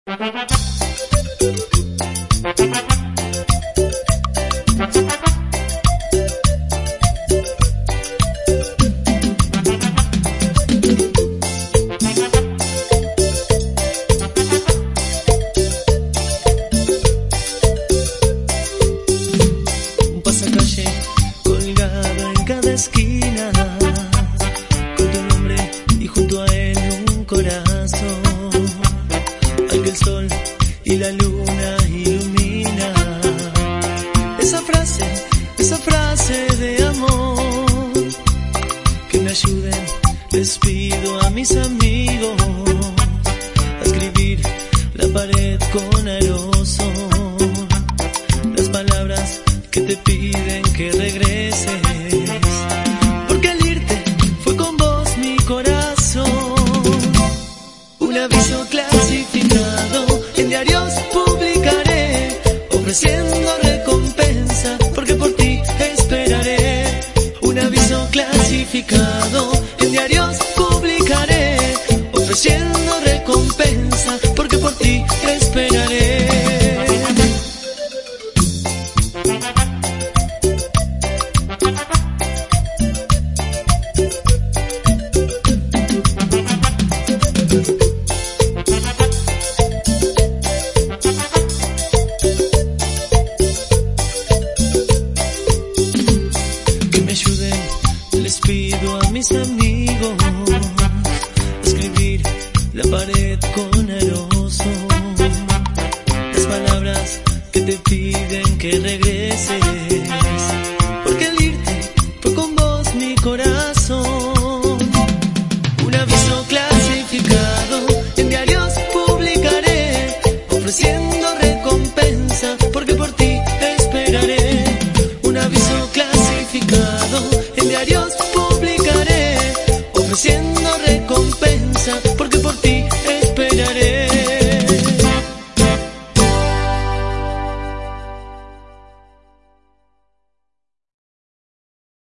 Un pasacalle colgado en cada esquina, con tu nombre y junto a él un corazón al que el sol y la luna ilumina. Esa frase de amor, que me ayuden, les pido a mis amigos a escribir la pared con aerosol, las palabras que te piden que regreses, porque al irte fue con vos mi corazón. Un aviso clasificado en diarios publicaré, ofreciendo recompensa, porque por ti esperaré. Un aviso clasificado en diarios publicaré, ofreciendo recompensa, porque por ti esperaré. Les pido a mis amigos escribir la pared con aerosol, las palabras que te piden que regreses, porque al irte fue con vos mi corazón. Un aviso clasificado en diarios publicaré, ofreciendo recompensa, porque por ti esperaré. Un aviso clasificado en diarios publicaré, ofreciendo